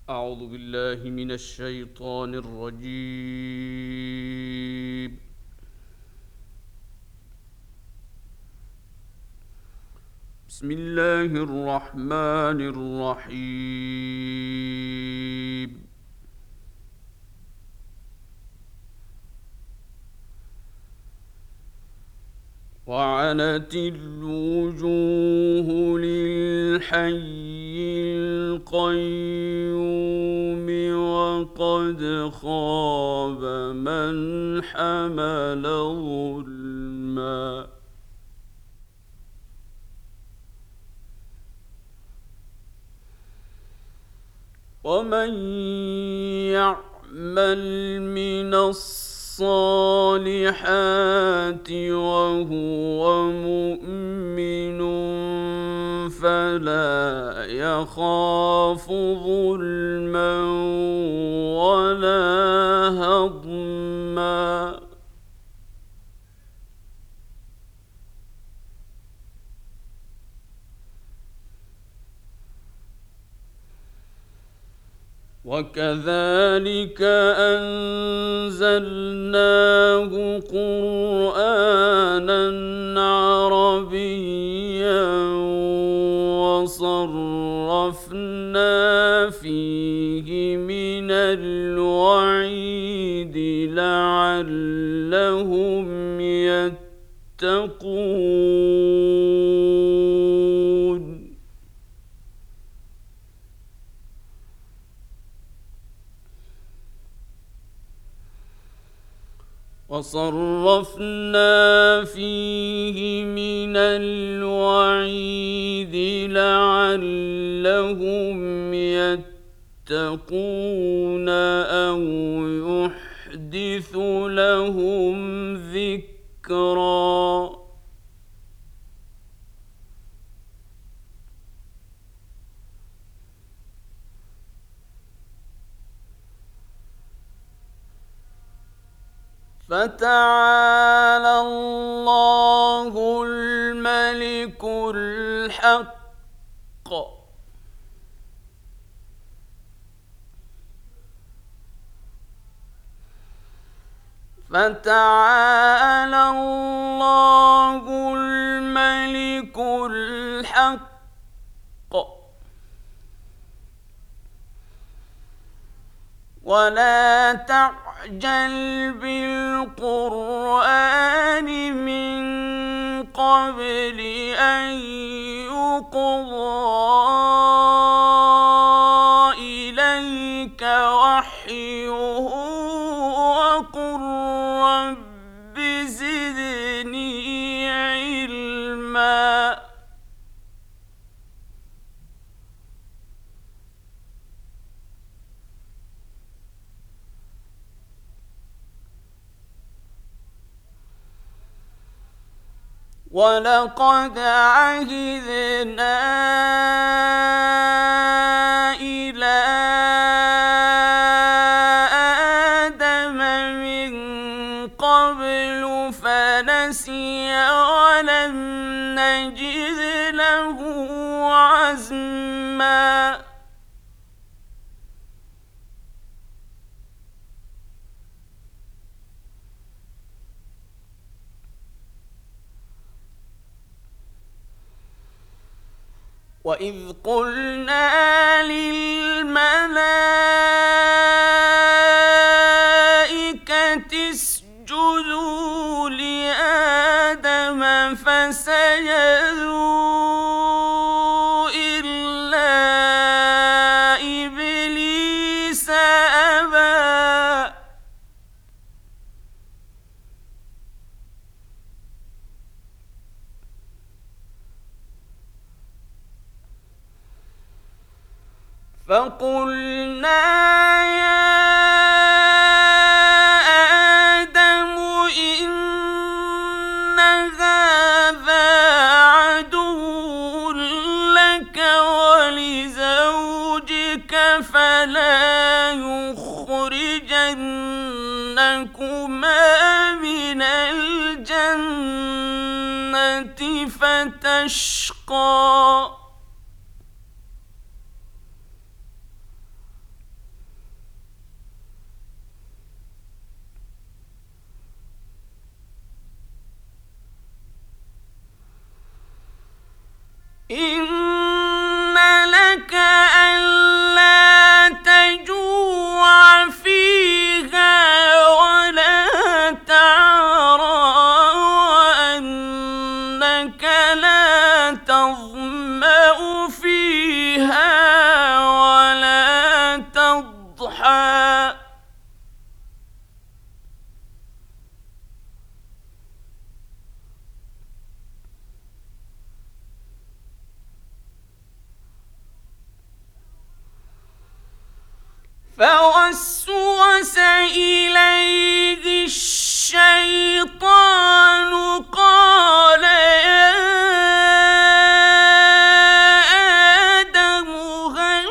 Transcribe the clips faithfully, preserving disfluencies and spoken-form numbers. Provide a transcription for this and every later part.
أعوذ بالله من الشيطان الرجيم. بسم الله الرحمن الرحيم. وعنت الوجوه للحي القيوم وقد خاب من حمل ظلما. ومن يعمل من الصالحات وهو مؤمن فلا يخاف ظلما ولا هضما. وكذلك أنزلناه قرآنا عربيا وصرفنا فيه من الوعيد لعلهم يتقون. وصرفنا فيه من الوعيد لعلهم يتقون أو يحدث لهم ذكرا. فتعالى الله الملك الحق. فتعالى الله الملك الحق. ولا تعجل بالقرآن من قبل أن يقضى إليك وحيه وقل رب زدني علما. ولقد عهدنا إلى آدم من قبل فنسي ولم نجد له عزما. وإذ قلنا للملائكة اسجدوا لآدم فسجدوا إلا إبليس أبى. فقلنا يا آدم إن هذا عدو لك ولزوجك فلا يخرجنكما من الجنة فتشقى. إن لك ألا تجوع فيها ولا تعرى وأنك لا تظمأ فيها ولا تضحى فوسوس إليه الشيطان قال يا آدم هل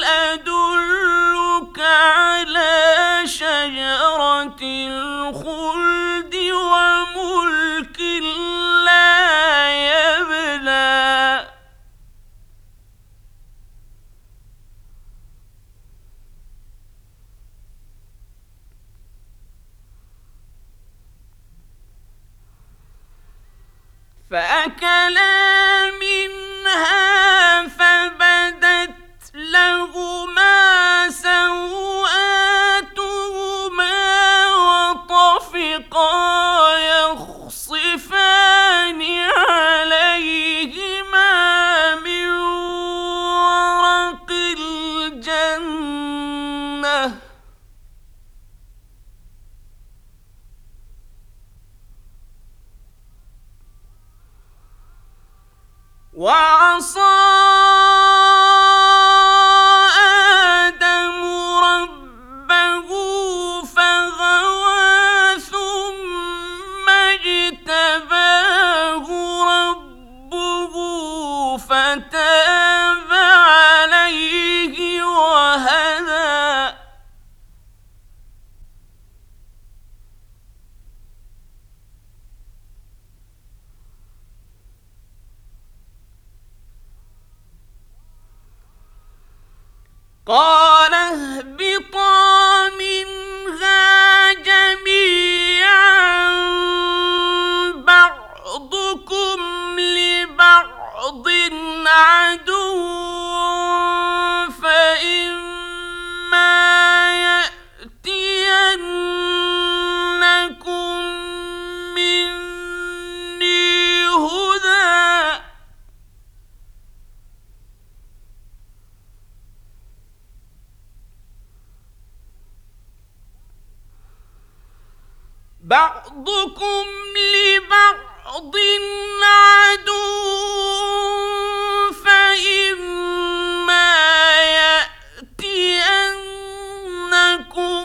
أدلك على شجرة الخلد وملك لا يبلى فأكلا منها فبدت لهما سوآتهما وطفقا يخصفان عليهما من ورق الجنة وعصى آدم ربه فغوى ثم اجتباه ربه فتاب عليه وهدى قال اهبطا منها جميعا بعضكم لبعض عدو فإما يأتينكم مني هدى بعضكم لبعض عدو فإما يأتينكم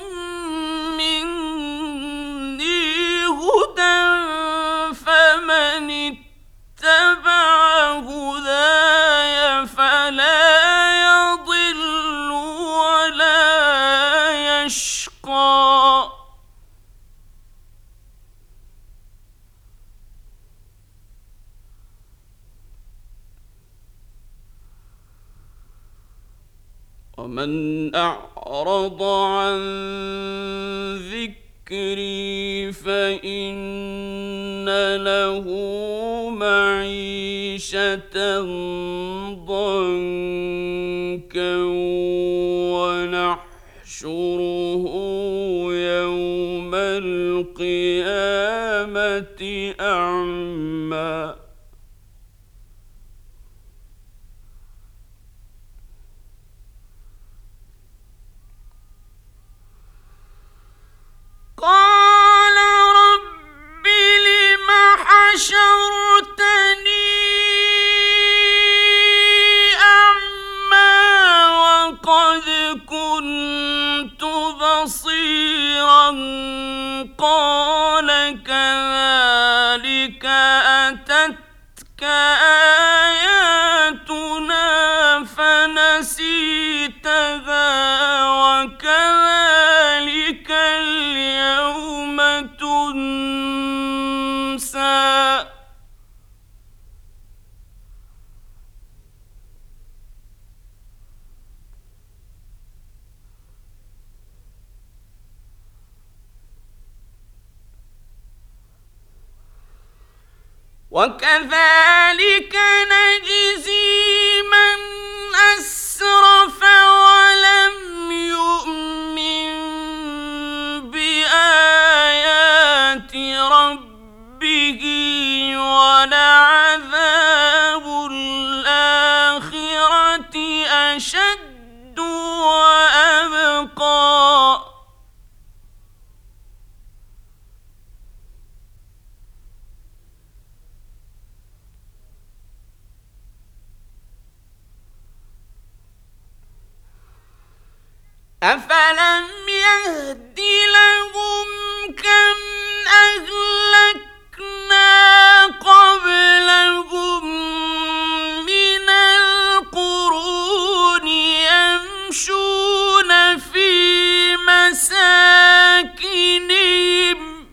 مني هدى فمن اتبع هداي فلا يضل ولا يشقى ومن أعرض عن ذكري فإن له معيشة ضنكا ونحشره يوم القيامة أعمى قال رب لم حشرتني أعمى وقد كنت بصيرا قال كذلك أتتك آياتنا فنسيتها وكذلك اليوم تنسى وكذلك نجزي أشد وأبقى أفلم يهد لهم كم أهلكنا قبلهم من القرون يمشون في مساكنهم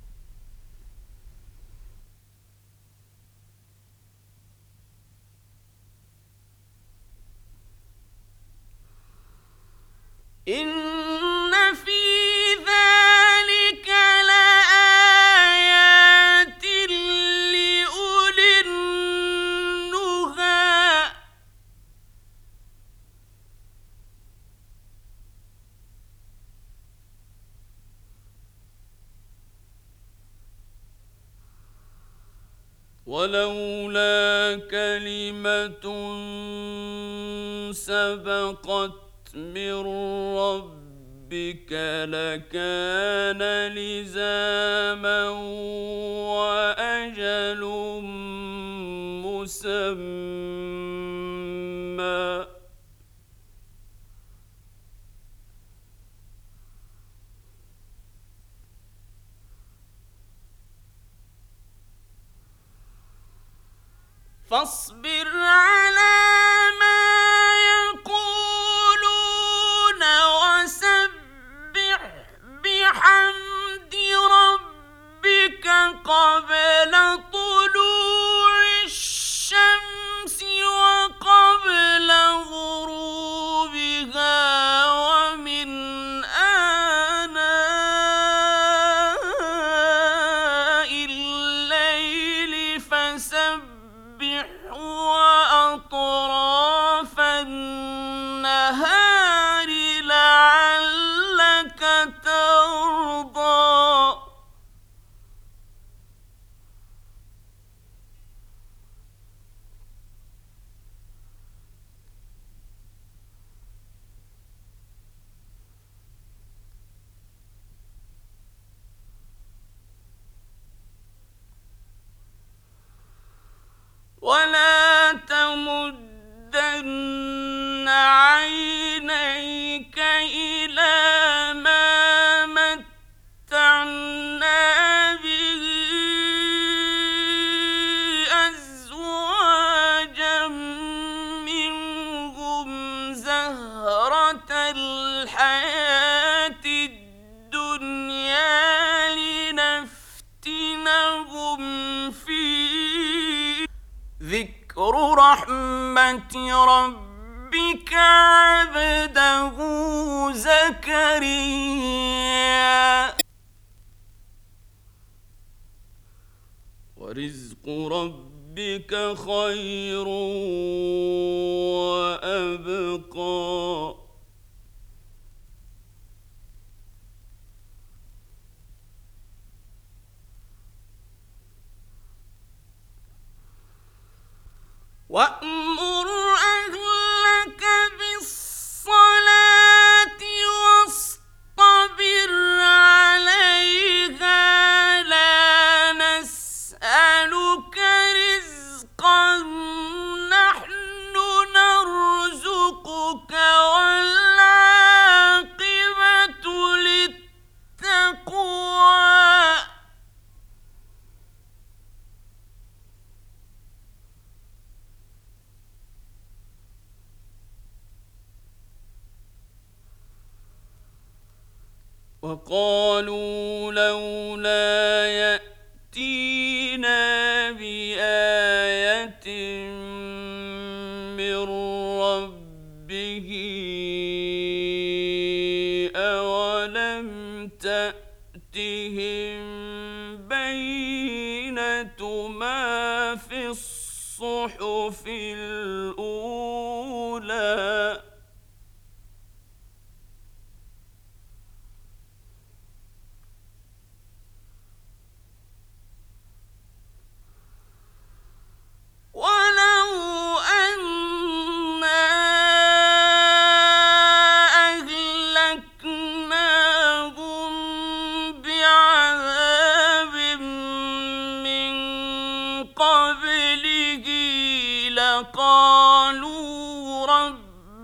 إن في ذلك لآيات لأولي النهى ولولا كلمة سبقت من ربك لكان لزاما وأجل مسمى فاصبر على ما يقولون وسبح بحمد ربك قبل طلوع الشمس وقبل غروبها ومن آناء الليل فسبح وأطراف النهار لعلك ترضى ولا تمدن عينيك إلى ما متعنا به أزواجا منهم زهرة الحياة الدنيا لنفتنهم فيه ذكر رحمة ربك عبده زكريا ورزق ربك خير وأبقى وأمر أهلك بالصلاة واصطبر عليها لا نسألك رزقا نحن نرزقك والعاقبة للتقوى وقالوا لولا يأتينا بآية من ربه أولم تأتهم بينة ما في الصحف الأولى ولو أنا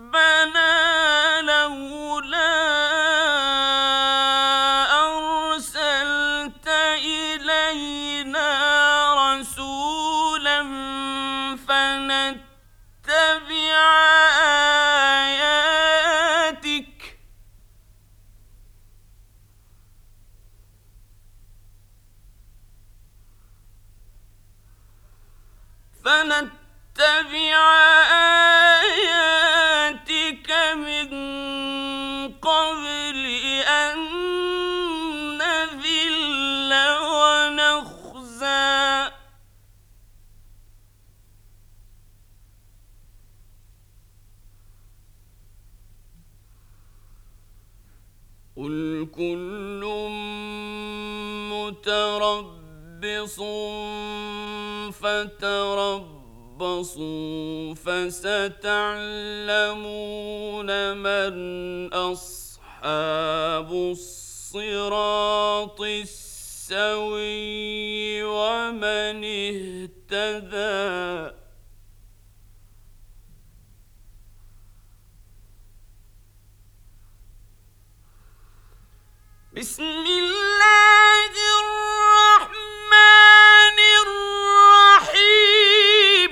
لولا أرسلت إلينا رسولا فنتبع آياتك فنتبع آياتك من قبل أن نذل ونخزى قل كل متربص فتربصوا فستعلمون من أصحاب الصراط السوي ومن اهتدى. بسم الله الرحمن الرحيم.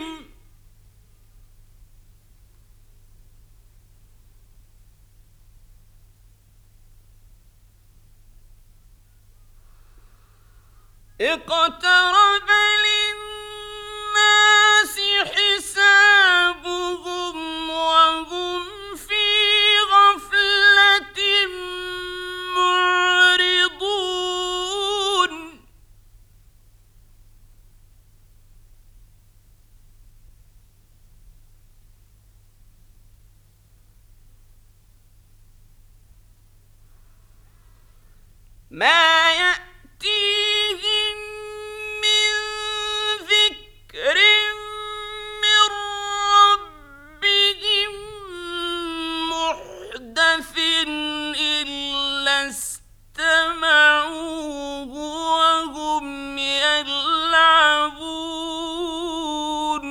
اقترب للناس حسابهم وهم في غفلة معرضون. ما يأتيهم من ذكر من ربهم محدث إلا استمعوه وهم يلعبون.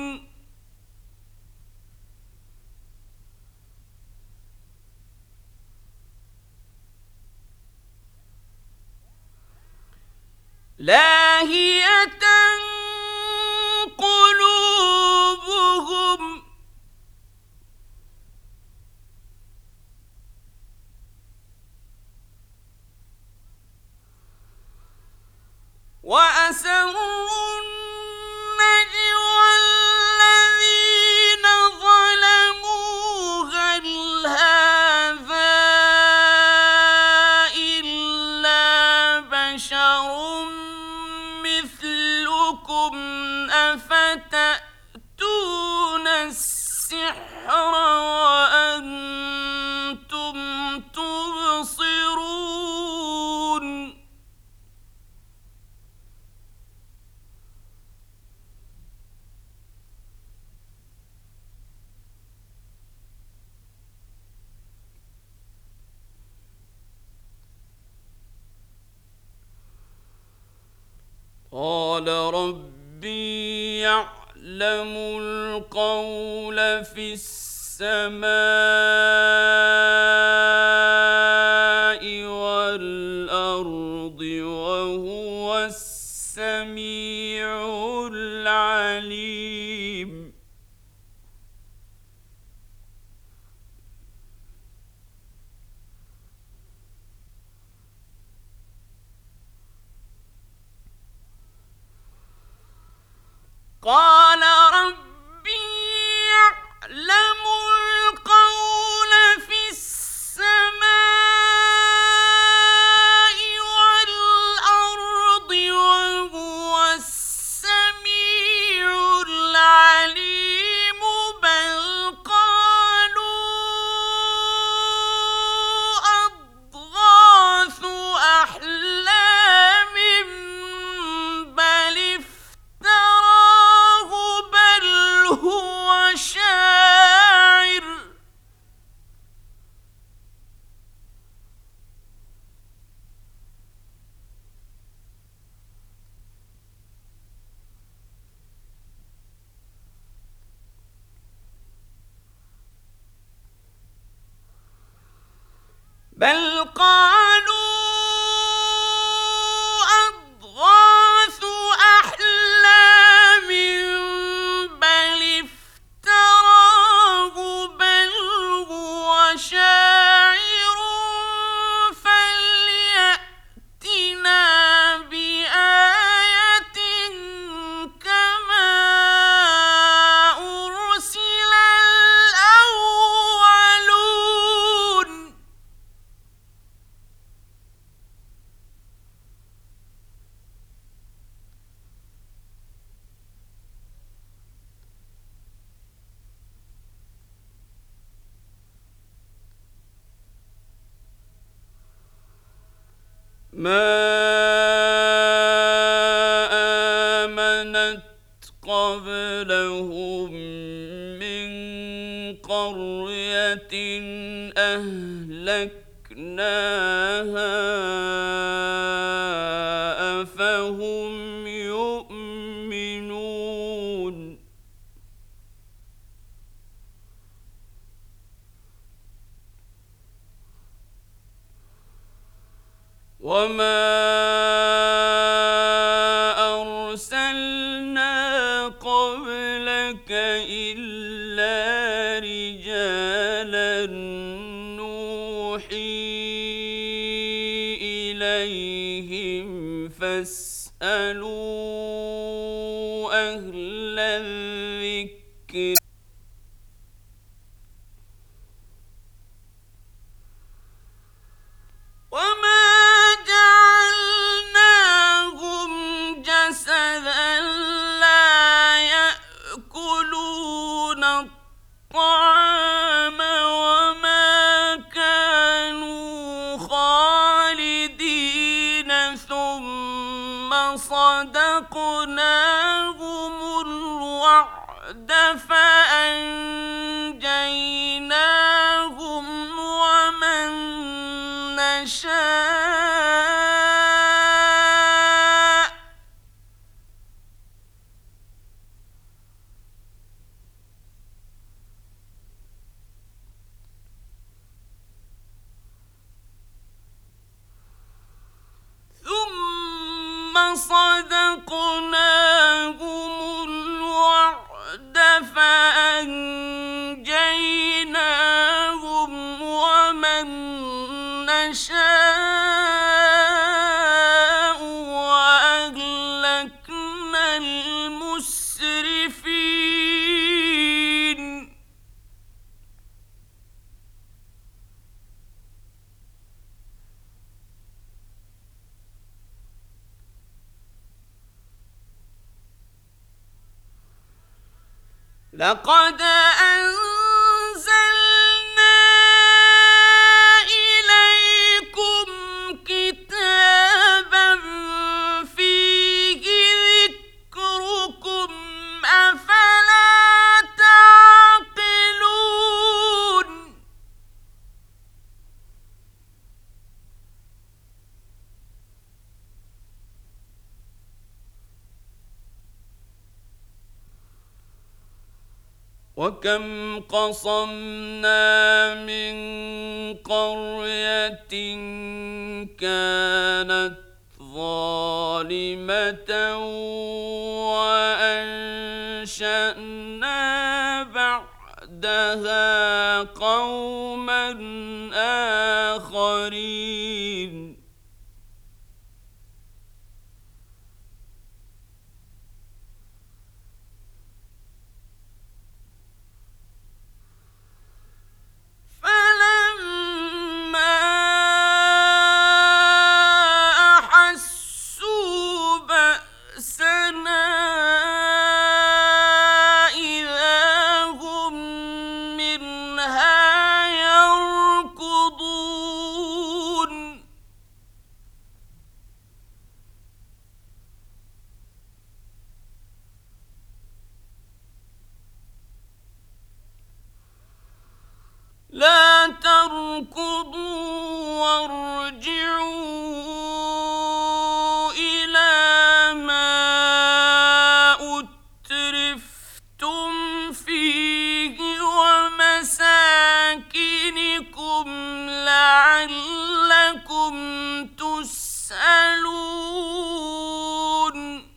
لاهية قلوبهم وأسروا النجوى الذين ظلموا هل هذا إلا بشر مثلكم أفتأتون السحر وأنتم تبصرون. قال ربي يعلم القول في السماء والأرض وهو السميع العليم. قال ربي يعلم القول في السماء والأرض وهو السميع العليم. بل قالوا أضغاث أحلام بل افتراه بل قالوا أضغاث أحلام بل افتراه بل هو شاعر فليأتنا بآية كما أرسل الأولون. ما آمنت قبلهم من قرية أهلكناها أفهم يؤمنون. وما أرسلنا قبلك إلا رجالا نوحي إليهم فاسألوا أهل الذكر وما جعلناهم جسدا لا يأكلون الطعام وما كانوا خالدين ثم صدقناهم الوعد فأنجيناهم ومن نشاء ثم صدقناهم الوعد فأنجيناهم ومن نشاء وأهلكنا المسرفين. لقد أنزلنا إليكم كتابا فيه ذكركم أفلا تعقلون. وكم قصمنا من قرية كانت ظالمة وأنشأنا بعدها قوما آخرين. فلما أحسوا بأسنا إذا هم منها يركضون. لا تركضوا وارجعوا إلى ما أترفتم فيه ومساكنكم لعلكم لعلكم تسألون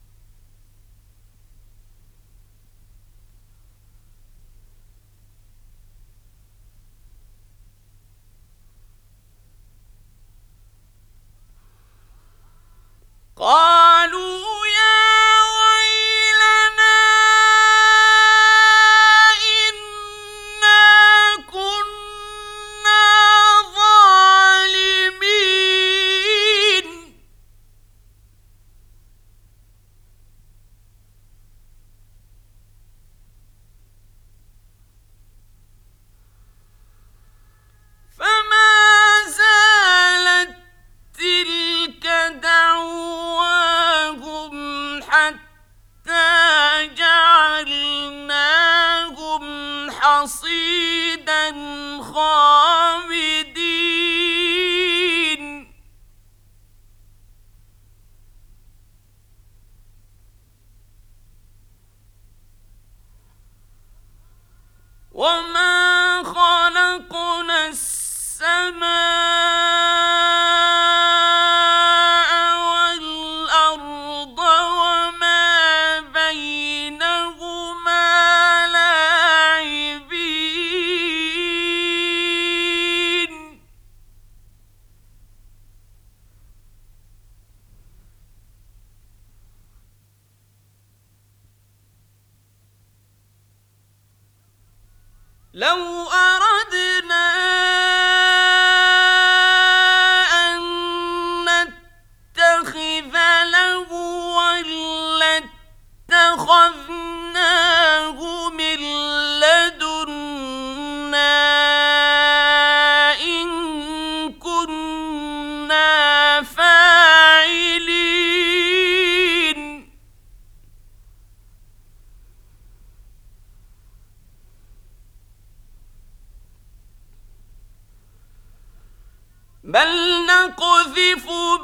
قالوا يا ويلنا إنا كنا ظالمين فما زالت تلك دعواهم حتى جعلناهم حصيدا خامدين وما خلقنا السماء والأرض وما بينهما لاعبين لو أردنا أن نتخذ لهوا لاتخذناه من لدنا إن كنا فاعلين بل نقذف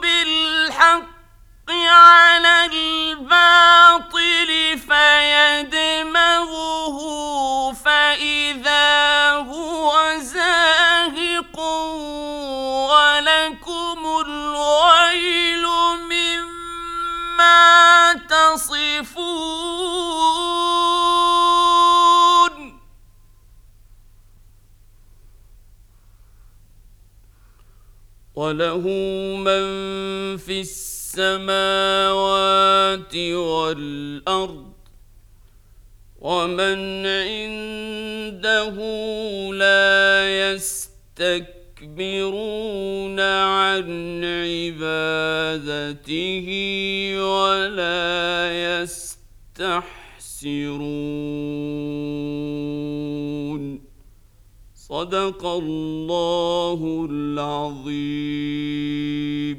بالحق على الباطل فيدمغه فإذا هو زاهق ولكم الويل مما تصفون وله من في السماوات والأرض ومن عنده لا يستكبرون عن عبادته ولا يستحسرون صدق الله العظيم.